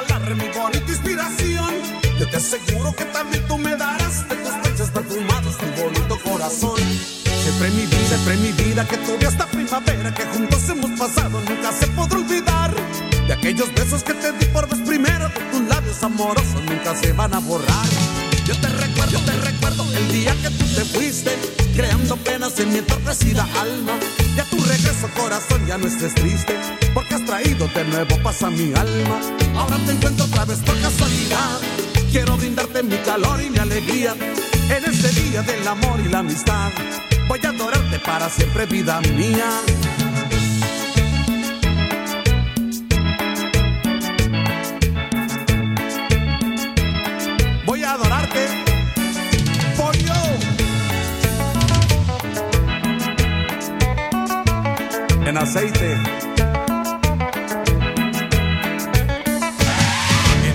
regalar mi bonita inspiración. Yo te aseguro que también tú me darás de tus pechos perfumados tu bonito corazón. Siempre en mi vida que tuve esta primavera que juntos hemos pasado, nunca se podrá olvidar. De aquellos besos que te di por vez primera, de tus labios amorosos nunca se van a borrar. Yo te recuerdo el día que tú te fuiste, creando penas en mi entorpecida alma. Y a tu regreso corazón ya no estés triste, porque has traído de nuevo paz a mi alma. Ahora te encuentro otra vez por casualidad, quiero brindarte mi calor y mi alegría. En este día del amor y la amistad, voy a adorarte para siempre, vida mía. Voy a adorarte, pollo. En aceite.